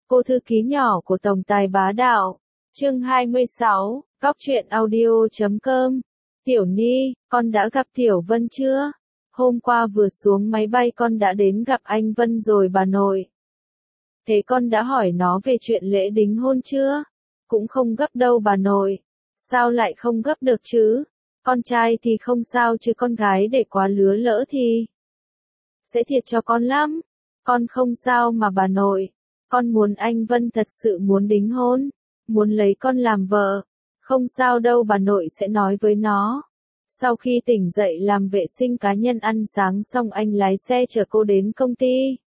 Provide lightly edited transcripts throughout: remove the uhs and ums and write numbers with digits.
Cô thư ký nhỏ của tổng tài bá đạo. Chương 26, Cóc truyện audio.com. Tiểu Ni, con đã gặp Tiểu Vân chưa? Hôm qua vừa xuống máy bay con đã đến gặp anh Vân rồi bà nội. Thế con đã hỏi nó về chuyện lễ đính hôn chưa? Cũng không gấp đâu bà nội. Sao lại không gấp được chứ? Con trai thì không sao chứ con gái để quá lứa lỡ thì sẽ thiệt cho con lắm. Con không sao mà bà nội. Con muốn anh Vân thật sự muốn đính hôn, muốn lấy con làm vợ. Không sao đâu bà nội sẽ nói với nó. Sau khi tỉnh dậy làm vệ sinh cá nhân ăn sáng xong anh lái xe chở cô đến công ty.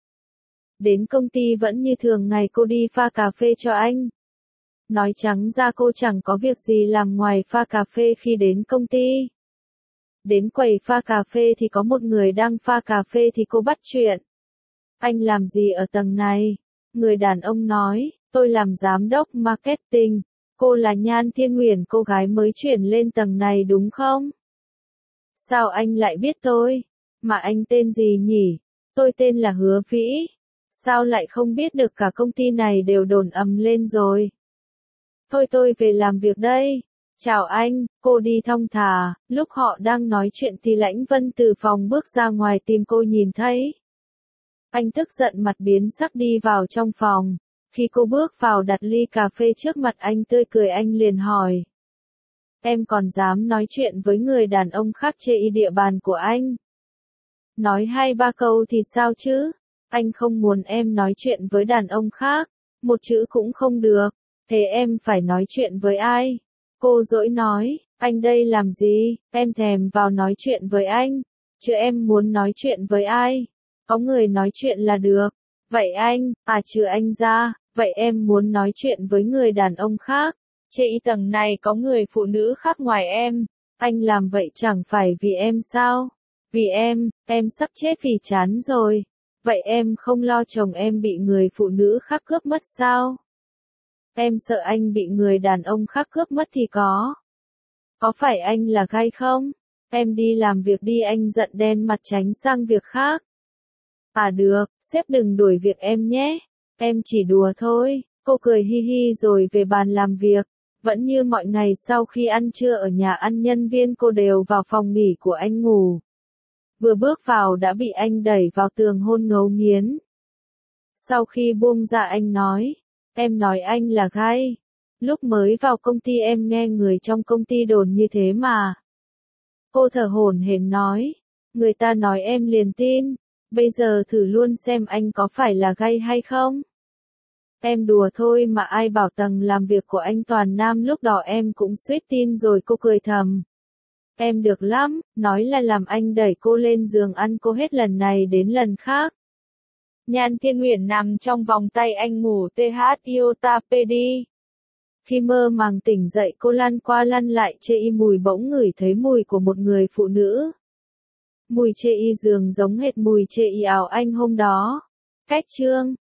Đến công ty vẫn như thường ngày cô đi pha cà phê cho anh. Nói trắng ra cô chẳng có việc gì làm ngoài pha cà phê khi đến công ty. Đến quầy pha cà phê thì có một người đang pha cà phê thì cô bắt chuyện. Anh làm gì ở tầng này? Người đàn ông nói, tôi làm giám đốc marketing. Cô là Nhan Thiên Nguyền, cô gái mới chuyển lên tầng này đúng không? Sao anh lại biết tôi? Mà anh tên gì nhỉ? Tôi tên là Hứa Vĩ. Sao lại không biết được, cả công ty này đều đồn ầm lên rồi. Thôi tôi về làm việc đây. Chào anh, cô đi thong thả. Lúc họ đang nói chuyện thì Lãnh Vân từ phòng bước ra ngoài tìm cô nhìn thấy. Anh tức giận mặt biến sắc đi vào trong phòng. Khi cô bước vào đặt ly cà phê trước mặt anh tươi cười, anh liền hỏi. Em còn dám nói chuyện với người đàn ông khác chê y địa bàn của anh? Nói 2-3 câu thì sao chứ? Anh không muốn em nói chuyện với đàn ông khác. Một chữ cũng không được. Thế em phải nói chuyện với ai? Cô dỗi nói, anh đây làm gì? Em thèm vào nói chuyện với anh. Chứ em muốn nói chuyện với ai? Có người nói chuyện là được. Vậy anh, trừ anh ra, vậy em muốn nói chuyện với người đàn ông khác. Trên tầng này có người phụ nữ khác ngoài em. Anh làm vậy chẳng phải vì em sao? Vì em sắp chết vì chán rồi. Vậy em không lo chồng em bị người phụ nữ khác cướp mất sao? Em sợ anh bị người đàn ông khác cướp mất thì có. Có phải anh là gay không? Em đi làm việc đi, anh giận đen mặt tránh sang việc khác. Được, sếp đừng đuổi việc em nhé. Em chỉ đùa thôi. Cô cười hi hi rồi về bàn làm việc. Vẫn như mọi ngày sau khi ăn trưa ở nhà ăn, nhân viên cô đều vào phòng nghỉ của anh ngủ. Vừa bước vào đã bị anh đẩy vào tường hôn ngấu nghiến. Sau khi buông ra anh nói. Em nói anh là gay. Lúc mới vào công ty em nghe người trong công ty đồn như thế mà. Cô thở hổn hển nói. Người ta nói em liền tin. Bây giờ thử luôn xem anh có phải là gay hay không. Em đùa thôi mà, ai bảo tầng làm việc của anh toàn nam, lúc đó em cũng suýt tin rồi. Cô cười thầm. Em được lắm, nói là làm anh đẩy cô lên giường ăn cô hết lần này đến lần khác. Nhan Thiên Nguyền nằm trong vòng tay anh ngủ THIOTAPD. Khi mơ màng tỉnh dậy cô lăn qua lăn lại chê y mùi, bỗng ngửi thấy mùi của một người phụ nữ. Mùi chê y giường giống hệt mùi chê y áo anh hôm đó. Cách chương